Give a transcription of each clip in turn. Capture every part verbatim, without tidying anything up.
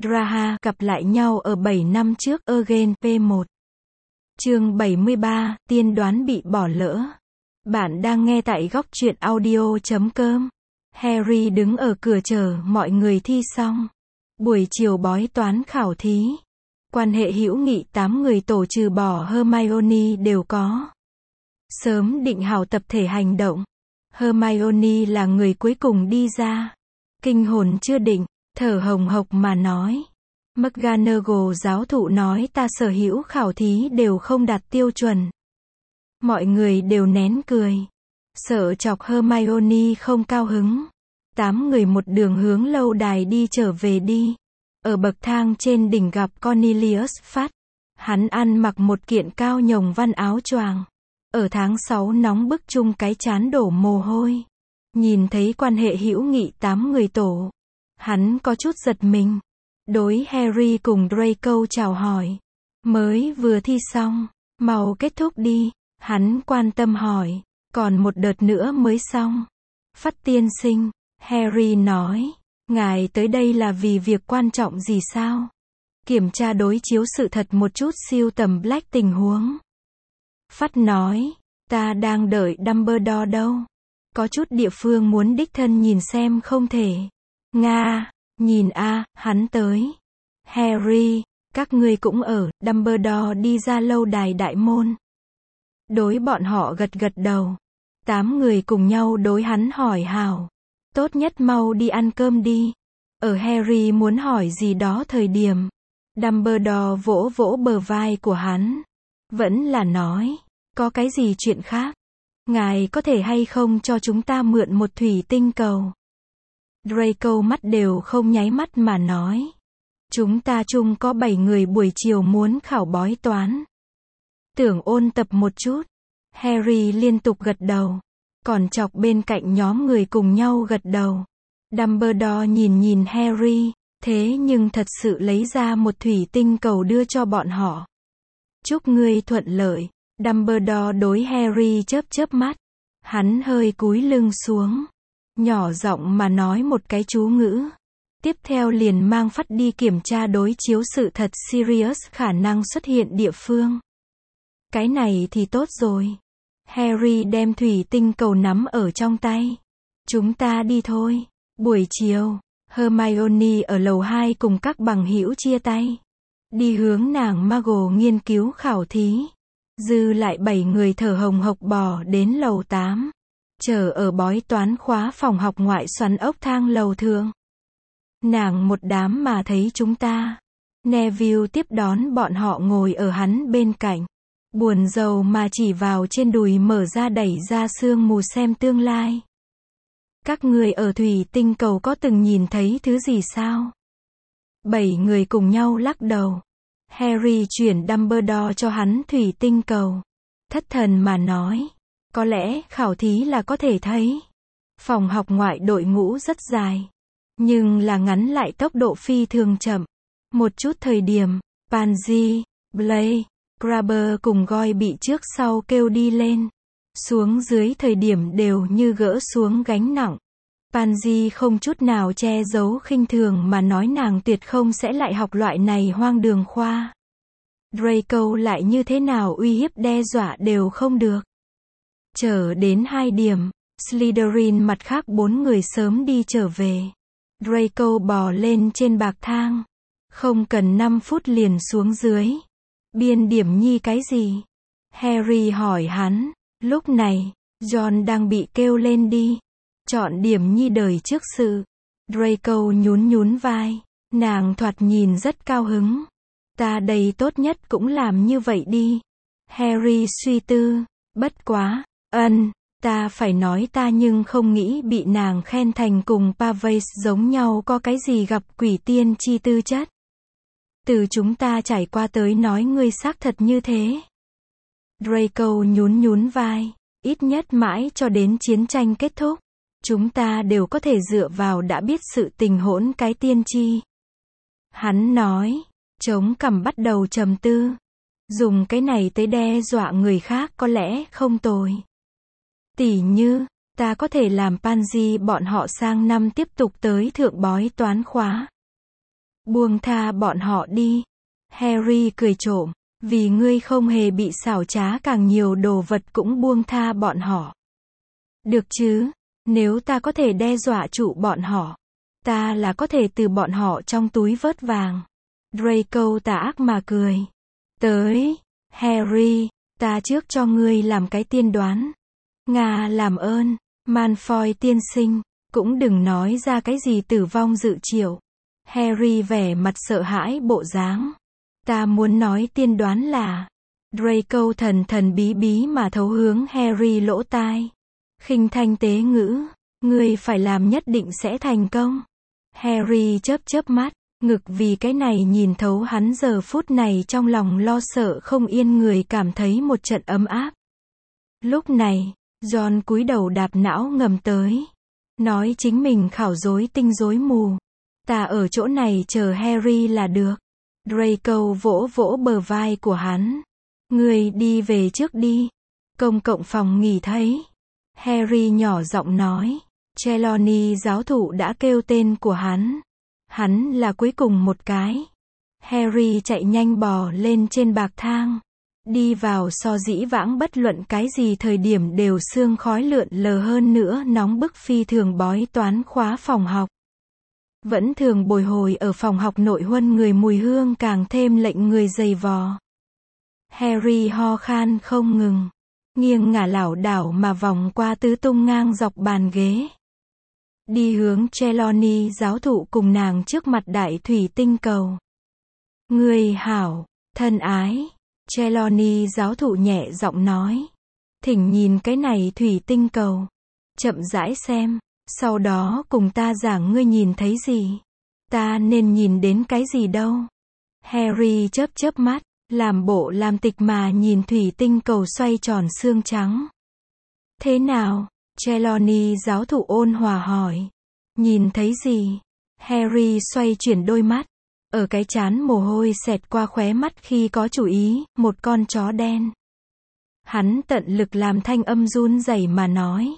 Raha gặp lại nhau ở bảy năm trước Again P một. Chương bảy mươi ba, tiên đoán bị bỏ lỡ. Bạn đang nghe tại góc truyện audio chấm com. Harry đứng ở cửa chờ mọi người thi xong. Buổi chiều bói toán khảo thí. Quan hệ hữu nghị tám người tổ trừ bỏ Hermione đều có sớm định hào tập thể hành động. Hermione là người cuối cùng đi ra. Kinh hồn chưa định, thở hồng hộc mà nói. McGonagall giáo thụ nói ta sở hữu khảo thí đều không đạt tiêu chuẩn. Mọi người đều nén cười. Sợ chọc Hermione không cao hứng. Tám người một đường hướng lâu đài đi trở về đi. Ở bậc thang trên đỉnh gặp Cornelius Fudge. Hắn ăn mặc một kiện cao nhồng văn áo choàng. Ở tháng sáu nóng bức chung cái chán đổ mồ hôi. Nhìn thấy quan hệ hữu nghị tám người tổ. Hắn có chút giật mình. Đối Harry cùng Draco chào hỏi. Mới vừa thi xong, mau kết thúc đi. Hắn quan tâm hỏi. Còn một đợt nữa mới xong. Fudge tiên sinh, Harry nói. Ngài tới đây là vì việc quan trọng gì sao? Kiểm tra đối chiếu sự thật một chút siêu tầm Black tình huống. Fudge nói. Ta đang đợi Dumbledore đâu. Có chút địa phương muốn đích thân nhìn xem không thể. Nga, nhìn a, hắn tới. Harry, các ngươi cũng ở. Dumbledore đi ra lâu đài đại môn. Đối bọn họ gật gật đầu. Tám người cùng nhau đối hắn hỏi hào. Tốt nhất mau đi ăn cơm đi. Ở Harry muốn hỏi gì đó thời điểm. Dumbledore vỗ vỗ bờ vai của hắn. Vẫn là nói. Có cái gì chuyện khác? Ngài có thể hay không cho chúng ta mượn một thủy tinh cầu? Draco mắt đều không nháy mắt mà nói. Chúng ta chung có bảy người buổi chiều muốn khảo bói toán. Tưởng ôn tập một chút. Harry liên tục gật đầu. Còn chọc bên cạnh nhóm người cùng nhau gật đầu. Dumbledore nhìn nhìn Harry. Thế nhưng thật sự lấy ra một thủy tinh cầu đưa cho bọn họ. Chúc ngươi thuận lợi. Dumbledore đối Harry chớp chớp mắt. Hắn hơi cúi lưng xuống. Nhỏ giọng mà nói một cái chú ngữ. Tiếp theo liền mang Fudge đi kiểm tra đối chiếu sự thật Sirius khả năng xuất hiện địa phương. Cái này thì tốt rồi. Harry đem thủy tinh cầu nắm ở trong tay. Chúng ta đi thôi. Buổi chiều, Hermione ở lầu hai cùng các bằng hữu chia tay. Đi hướng nàng Muggle nghiên cứu khảo thí. Dư lại bảy người thở hồng hộc bò đến lầu tám. Chờ ở bói toán khóa phòng học ngoại xoắn ốc thang lầu thượng. Nàng một đám mà thấy chúng ta. Neville tiếp đón bọn họ ngồi ở hắn bên cạnh. Buồn rầu mà chỉ vào trên đùi mở ra đẩy ra sương mù xem tương lai. Các người ở thủy tinh cầu có từng nhìn thấy thứ gì sao? Bảy người cùng nhau lắc đầu. Harry chuyển Dumbledore cho hắn thủy tinh cầu. Thất thần mà nói. Có lẽ khảo thí là có thể thấy. Phòng học ngoại đội ngũ rất dài. Nhưng là ngắn lại tốc độ phi thường chậm. Một chút thời điểm, Pansy, Blake, Crabber cùng Goyle bị trước sau kêu đi lên. Xuống dưới thời điểm đều như gỡ xuống gánh nặng. Pansy không chút nào che giấu khinh thường mà nói nàng tuyệt không sẽ lại học loại này hoang đường khoa. Draco lại như thế nào uy hiếp đe dọa đều không được. Chờ đến hai điểm, Slytherin mặt khác bốn người sớm đi trở về. Draco bò lên trên bạc thang. Không cần năm phút liền xuống dưới. Biên điểm nhi cái gì? Harry hỏi hắn. Lúc này, John đang bị kêu lên đi. Chọn điểm nhi đời trước sự. Draco nhún nhún vai. Nàng thoạt nhìn rất cao hứng. Ta đây tốt nhất cũng làm như vậy đi. Harry suy tư. Bất quá. Ân, ta phải nói ta nhưng không nghĩ bị nàng khen thành cùng Pavage giống nhau có cái gì gặp quỷ tiên chi tư chất. Từ chúng ta trải qua tới nói ngươi xác thật như thế. Draco nhún nhún vai. Ít nhất mãi cho đến chiến tranh kết thúc. Chúng ta đều có thể dựa vào đã biết sự tình hỗn cái tiên tri. Hắn nói. Chống cằm bắt đầu trầm tư. Dùng cái này tới đe dọa người khác có lẽ không tồi. Tỉ như, ta có thể làm Pansy bọn họ sang năm tiếp tục tới thượng bói toán khóa. Buông tha bọn họ đi. Harry cười trộm. Vì ngươi không hề bị xảo trá càng nhiều đồ vật cũng buông tha bọn họ. Được chứ, nếu ta có thể đe dọa trụ bọn họ, ta là có thể từ bọn họ trong túi vớt vàng. Draco tà ác mà cười. Tới, Harry, ta trước cho ngươi làm cái tiên đoán. Nga làm ơn, Malfoy tiên sinh, cũng đừng nói ra cái gì tử vong dự triệu. Harry vẻ mặt sợ hãi bộ dáng. Ta muốn nói tiên đoán là. Draco thần thần bí bí mà thấu hướng Harry lỗ tai. Khinh thanh tế ngữ, ngươi phải làm nhất định sẽ thành công. Harry chớp chớp mắt, ngực vì cái này nhìn thấu hắn giờ phút này trong lòng lo sợ không yên người cảm thấy một trận ấm áp. Lúc này, John cúi đầu đạp não ngầm tới. Nói chính mình khảo rối tinh rối mù. Ta ở chỗ này chờ Harry là được. Draco vỗ vỗ bờ vai của hắn. Ngươi đi về trước đi. Công cộng phòng nghỉ thấy. Harry nhỏ giọng nói. Trelawney giáo thụ đã kêu tên của hắn. Hắn là cuối cùng một cái. Harry chạy nhanh bò lên trên bạc thang. Đi vào so dĩ vãng bất luận cái gì thời điểm đều sương khói lượn lờ hơn nữa nóng bức phi thường bói toán khóa phòng học. Vẫn thường bồi hồi ở phòng học nội huân người mùi hương càng thêm lệnh người dày vò. Harry ho khan không ngừng. Nghiêng ngả lảo đảo mà vòng qua tứ tung ngang dọc bàn ghế. Đi hướng Trelawney giáo thụ cùng nàng trước mặt đại thủy tinh cầu. Người hảo, thân ái. Trelawney giáo thụ nhẹ giọng nói. Thỉnh nhìn cái này thủy tinh cầu. Chậm rãi xem. Sau đó cùng ta giảng ngươi nhìn thấy gì. Ta nên nhìn đến cái gì đâu. Harry chớp chớp mắt. Làm bộ làm tịch mà nhìn thủy tinh cầu xoay tròn xương trắng. Thế nào? Trelawney giáo thụ ôn hòa hỏi. Nhìn thấy gì? Harry xoay chuyển đôi mắt. Ở cái trán mồ hôi xẹt qua khóe mắt khi có chủ ý, một con chó đen. Hắn tận lực làm thanh âm run rẩy mà nói.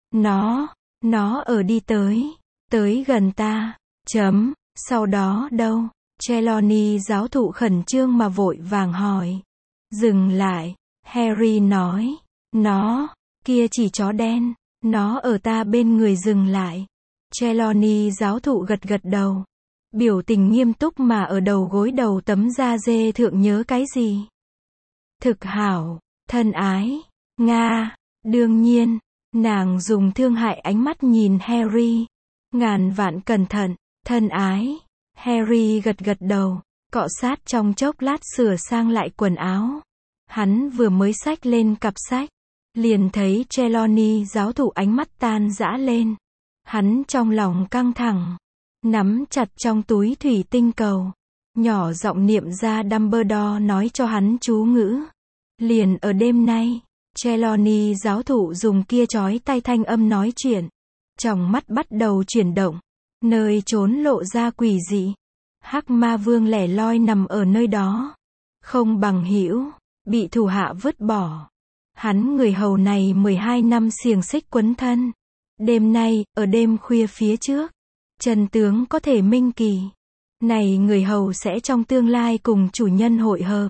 Nó, nó ở đi tới, tới gần ta, chấm, sau đó đâu? Trelawney giáo thụ khẩn trương mà vội vàng hỏi. Dừng lại, Harry nói. Nó, kia chỉ chó đen, nó ở ta bên người dừng lại. Trelawney giáo thụ gật gật đầu. Biểu tình nghiêm túc mà ở đầu gối đầu tấm da dê thượng nhớ cái gì? Thực hảo, thân ái, Nga, đương nhiên, nàng dùng thương hại ánh mắt nhìn Harry. Ngàn vạn cẩn thận, thân ái. Harry gật gật đầu, cọ sát trong chốc lát sửa sang lại quần áo. Hắn vừa mới xách lên cặp sách, liền thấy Trelawney giáo thụ ánh mắt tan rã lên. Hắn trong lòng căng thẳng, nắm chặt trong túi thủy tinh cầu, nhỏ giọng niệm ra Dumbledore nói cho hắn chú ngữ. Liền ở đêm nay, Trelawney giáo thụ dùng kia chói tai thanh âm nói chuyện. Trong mắt bắt đầu chuyển động, nơi trốn lộ ra quỷ dị. Hắc ma vương lẻ loi nằm ở nơi đó, không bằng hữu, bị thủ hạ vứt bỏ. Hắn người hầu này mười hai năm xiềng xích quấn thân. Đêm nay, ở đêm khuya phía trước, chân tướng có thể minh kỳ. Này người hầu sẽ trong tương lai cùng chủ nhân hội hợp,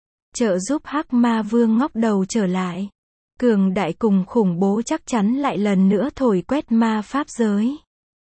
trợ giúp Hắc ma vương ngóc đầu trở lại. Cường đại cùng khủng bố chắc chắn lại lần nữa thổi quét ma pháp giới.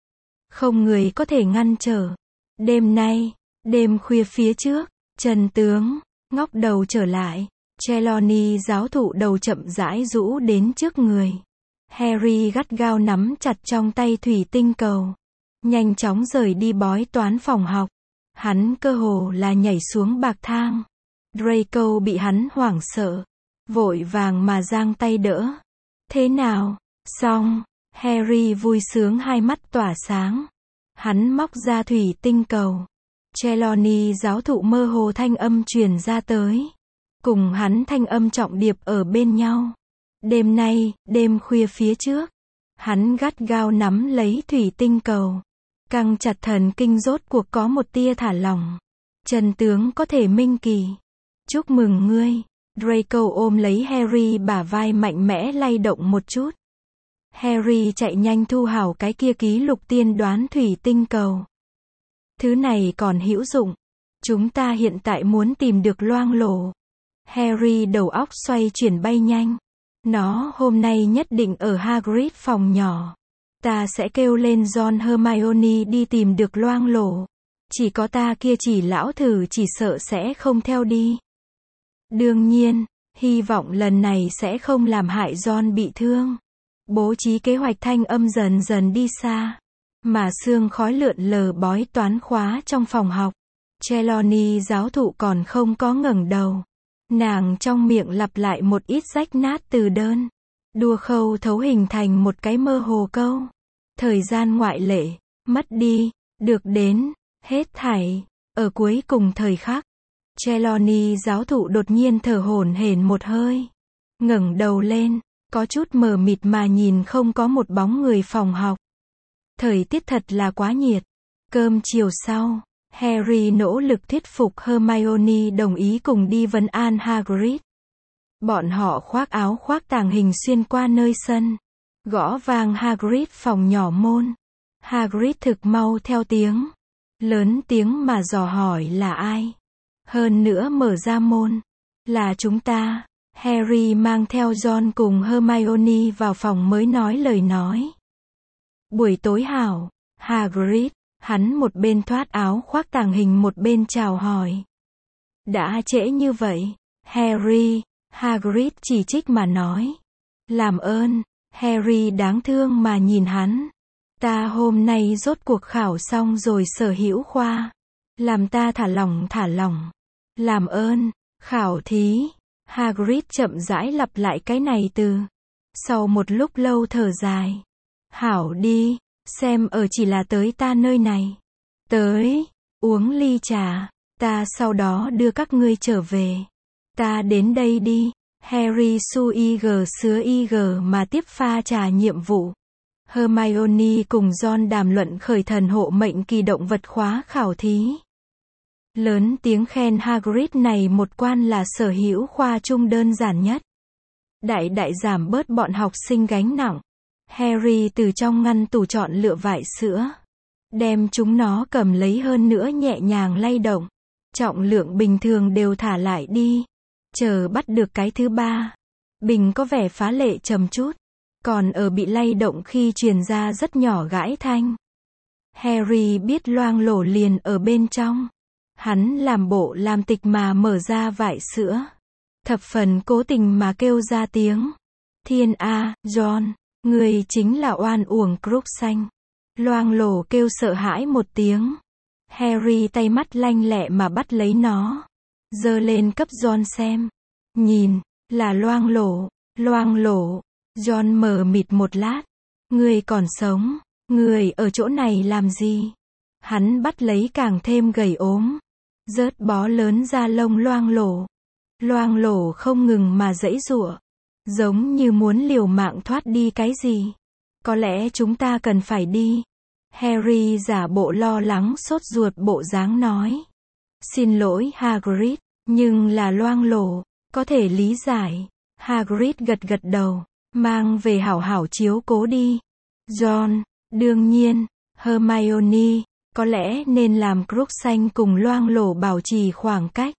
Không người có thể ngăn trở. Đêm nay, đêm khuya phía trước, chân tướng, ngóc đầu trở lại. Trelawney giáo thụ đầu chậm rãi rũ đến trước người. Harry gắt gao nắm chặt trong tay thủy tinh cầu. Nhanh chóng rời đi bói toán phòng học. Hắn cơ hồ là nhảy xuống bạc thang. Draco bị hắn hoảng sợ. Vội vàng mà giang tay đỡ. Thế nào? Xong. Harry vui sướng hai mắt tỏa sáng. Hắn móc ra thủy tinh cầu. Trelawney giáo thụ mơ hồ thanh âm truyền ra tới. Cùng hắn thanh âm trọng điệp ở bên nhau. Đêm nay, đêm khuya phía trước. Hắn gắt gao nắm lấy thủy tinh cầu. Căng chặt thần kinh rốt cuộc có một tia thả lỏng. Chân tướng có thể minh kỳ. Chúc mừng ngươi. Draco ôm lấy Harry bả vai mạnh mẽ lay động một chút. Harry chạy nhanh thu hảo cái kia ký lục tiên đoán thủy tinh cầu. Thứ này còn hữu dụng. Chúng ta hiện tại muốn tìm được loang lổ. Harry đầu óc xoay chuyển bay nhanh. Nó hôm nay nhất định ở Hagrid phòng nhỏ. Ta sẽ kêu lên Ron Hermione đi tìm được loang lổ. Chỉ có ta kia chỉ lão thử chỉ sợ sẽ không theo đi. Đương nhiên, hy vọng lần này sẽ không làm hại Ron bị thương. Bố trí kế hoạch thanh âm dần dần đi xa. Mà sương khói lượn lờ bói toán khóa trong phòng học. Trelawney giáo thụ còn không có ngẩng đầu. Nàng trong miệng lặp lại một ít rách nát từ đơn. Đua khâu thấu hình thành một cái mơ hồ câu. Thời gian ngoại lệ, mất đi, được đến, hết thảy, ở cuối cùng thời khắc. Trelawney giáo thụ đột nhiên thở hổn hển một hơi. Ngẩng đầu lên, có chút mờ mịt mà nhìn không có một bóng người phòng học. Thời tiết thật là quá nhiệt. Cơm chiều sau, Harry nỗ lực thuyết phục Hermione đồng ý cùng đi vấn an Hagrid. Bọn họ khoác áo khoác tàng hình xuyên qua nơi sân. Gõ vang Hagrid phòng nhỏ môn. Hagrid thực mau theo tiếng. Lớn tiếng mà dò hỏi là ai. Hơn nữa mở ra môn. Là chúng ta. Harry mang theo Ron cùng Hermione vào phòng mới nói lời nói. Buổi tối hảo, Hagrid. Hắn một bên thoát áo khoác tàng hình một bên chào hỏi. Đã trễ như vậy, Harry, Hagrid chỉ trích mà nói. Làm ơn, Harry đáng thương mà nhìn hắn. Ta hôm nay rốt cuộc khảo xong rồi sở hữu khoa. Làm ta thả lỏng thả lỏng. Làm ơn, khảo thí. Hagrid chậm rãi lặp lại cái này từ. Sau một lúc lâu thở dài. Hảo đi. Xem ở chỉ là tới ta nơi này. Tới, uống ly trà, ta sau đó đưa các ngươi trở về. Ta đến đây đi. Harry su ig sứa ig mà tiếp pha trà nhiệm vụ. Hermione cùng Ron đàm luận khởi thần hộ mệnh kỳ động vật khóa khảo thí. Lớn tiếng khen Hagrid này một quan là sở hữu khoa trung đơn giản nhất. Đại đại giảm bớt bọn học sinh gánh nặng. Harry từ trong ngăn tủ chọn lựa vải sữa. Đem chúng nó cầm lấy hơn nữa nhẹ nhàng lay động. Trọng lượng bình thường đều thả lại đi. Chờ bắt được cái thứ ba. Bình có vẻ phá lệ trầm chút. Còn ở bị lay động khi truyền ra rất nhỏ gãi thanh. Harry biết loang lổ liền ở bên trong. Hắn làm bộ làm tịch mà mở ra vải sữa. Thập phần cố tình mà kêu ra tiếng. Thiên A, Ron. Người chính là oan uổng Crookshanks. Loang lổ kêu sợ hãi một tiếng. Harry tay mắt lanh lẹ mà bắt lấy nó. Giơ lên cấp Ron xem. Nhìn, là loang lổ, loang lổ. Ron mờ mịt một lát. Người còn sống, người ở chỗ này làm gì? Hắn bắt lấy càng thêm gầy ốm. Rớt bó lớn ra lông loang lổ. Loang lổ không ngừng mà giãy giụa. Giống như muốn liều mạng thoát đi cái gì. Có lẽ chúng ta cần phải đi. Harry giả bộ lo lắng sốt ruột bộ dáng nói. Xin lỗi Hagrid, nhưng là loang lổ, có thể lý giải. Hagrid gật gật đầu, mang về hảo hảo chiếu cố đi. Ron, đương nhiên, Hermione, có lẽ nên làm Crookshanks cùng loang lổ bảo trì khoảng cách.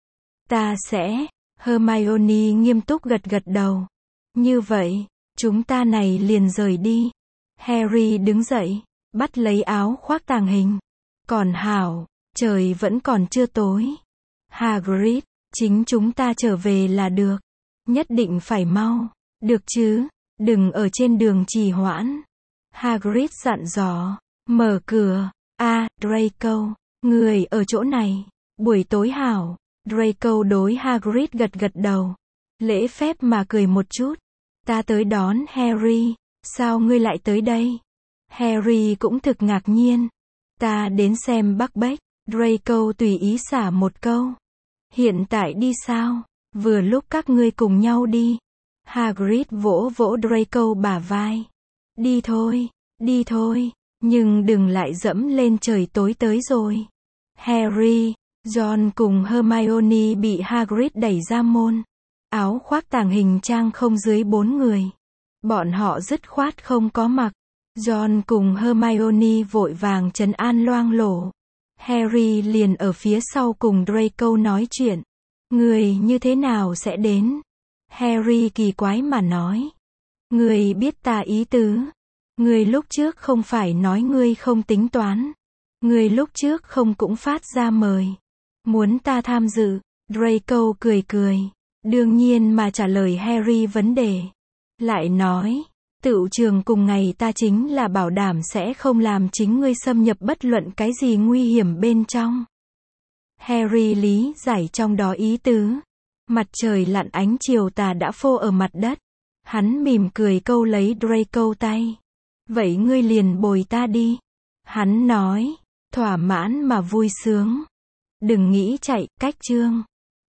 Ta sẽ... Hermione nghiêm túc gật gật đầu. Như vậy, chúng ta này liền rời đi. Harry đứng dậy, bắt lấy áo khoác tàng hình. Còn hảo, trời vẫn còn chưa tối. Hagrid, chính chúng ta trở về là được. Nhất định phải mau. Được chứ, đừng ở trên đường trì hoãn. Hagrid dặn dò. Mở cửa. A, à, Draco, người ở chỗ này. Buổi tối hảo. Draco đối Hagrid gật gật đầu. Lễ phép mà cười một chút. Ta tới đón Harry. Sao ngươi lại tới đây? Harry cũng thực ngạc nhiên. Ta đến xem Buckbeak. Draco tùy ý xả một câu. Hiện tại đi sao? Vừa lúc các ngươi cùng nhau đi. Hagrid vỗ vỗ Draco bả vai. Đi thôi, đi thôi. Nhưng đừng lại dẫm lên trời tối tới rồi. Harry, Ron cùng Hermione bị Hagrid đẩy ra môn. Áo khoác tàng hình trang không dưới bốn người. Bọn họ dứt khoát không có mặc. Ron cùng Hermione vội vàng trấn an loang lổ. Harry liền ở phía sau cùng Draco nói chuyện. Người như thế nào sẽ đến? Harry kỳ quái mà nói. Người biết ta ý tứ. Người lúc trước không phải nói ngươi không tính toán. Người lúc trước không cũng phát ra mời. Muốn ta tham dự. Draco cười cười. Đương nhiên mà trả lời Harry vấn đề. Lại nói. Tựu trường cùng ngày ta chính là bảo đảm sẽ không làm chính ngươi xâm nhập bất luận cái gì nguy hiểm bên trong. Harry lý giải trong đó ý tứ. Mặt trời lặn ánh chiều tà đã phô ở mặt đất. Hắn mỉm cười câu lấy Draco tay. Vậy ngươi liền bồi ta đi. Hắn nói. Thỏa mãn mà vui sướng. Đừng nghĩ chạy, cách chương.